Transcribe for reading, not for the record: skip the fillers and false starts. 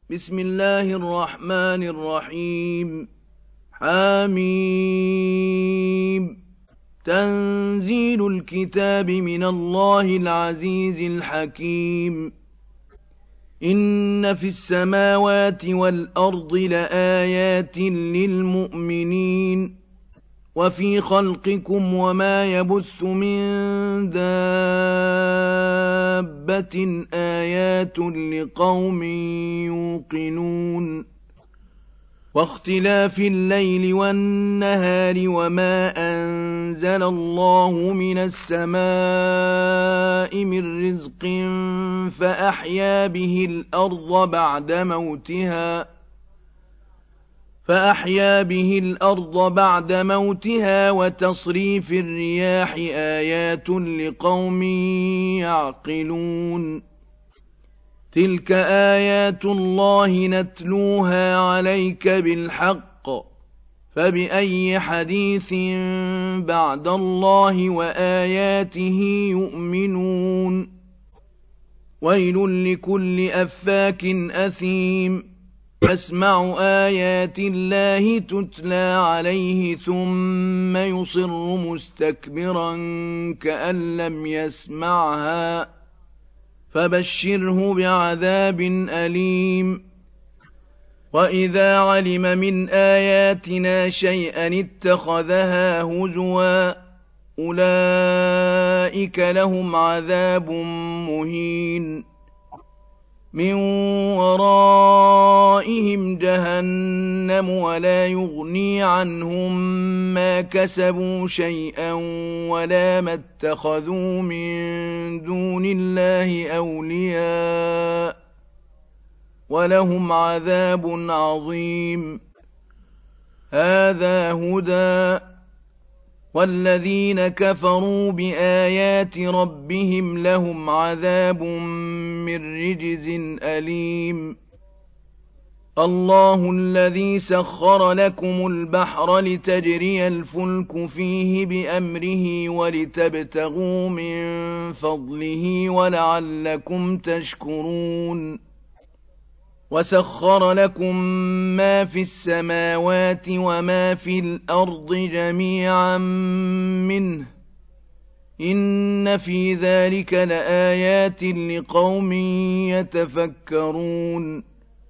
بسم الله الرحمن الرحيم. حميم. تنزيل الكتاب من الله العزيز الحكيم. إن في السماوات والأرض لآيات للمؤمنين وفي خلقكم وما يبث من دابة آيات لقوم يوقنون واختلاف الليل والنهار وما أنزل الله من السماء من رزق فأحيا به الأرض بعد موتها وتصريف الرياح آيات لقوم يعقلون تلك آيات الله نتلوها عليك بالحق فبأي حديث بعد الله وآياته يؤمنون ويل لكل أفاك أثيم يسمع آيات الله تتلى عليه ثم يصر مستكبرا كأن لم يسمعها فبشره بعذاب أليم وإذا علم من آياتنا شيئا اتخذها هزوا أولئك لهم عذاب مهين من ورائهم جهنم ولا يغني عنهم ما كسبوا شيئا ولا ما اتخذوا من دون الله أولياء ولهم عذاب عظيم هذا هدى والذين كفروا بآيات ربهم لهم عذاب من رجز أليم الله الذي سخر لكم البحر لتجري الفلك فيه بأمره ولتبتغوا من فضله ولعلكم تشكرون وسخر لكم ما في السماوات وما في الأرض جميعا منه إن في ذلك لآيات لقوم يتفكرون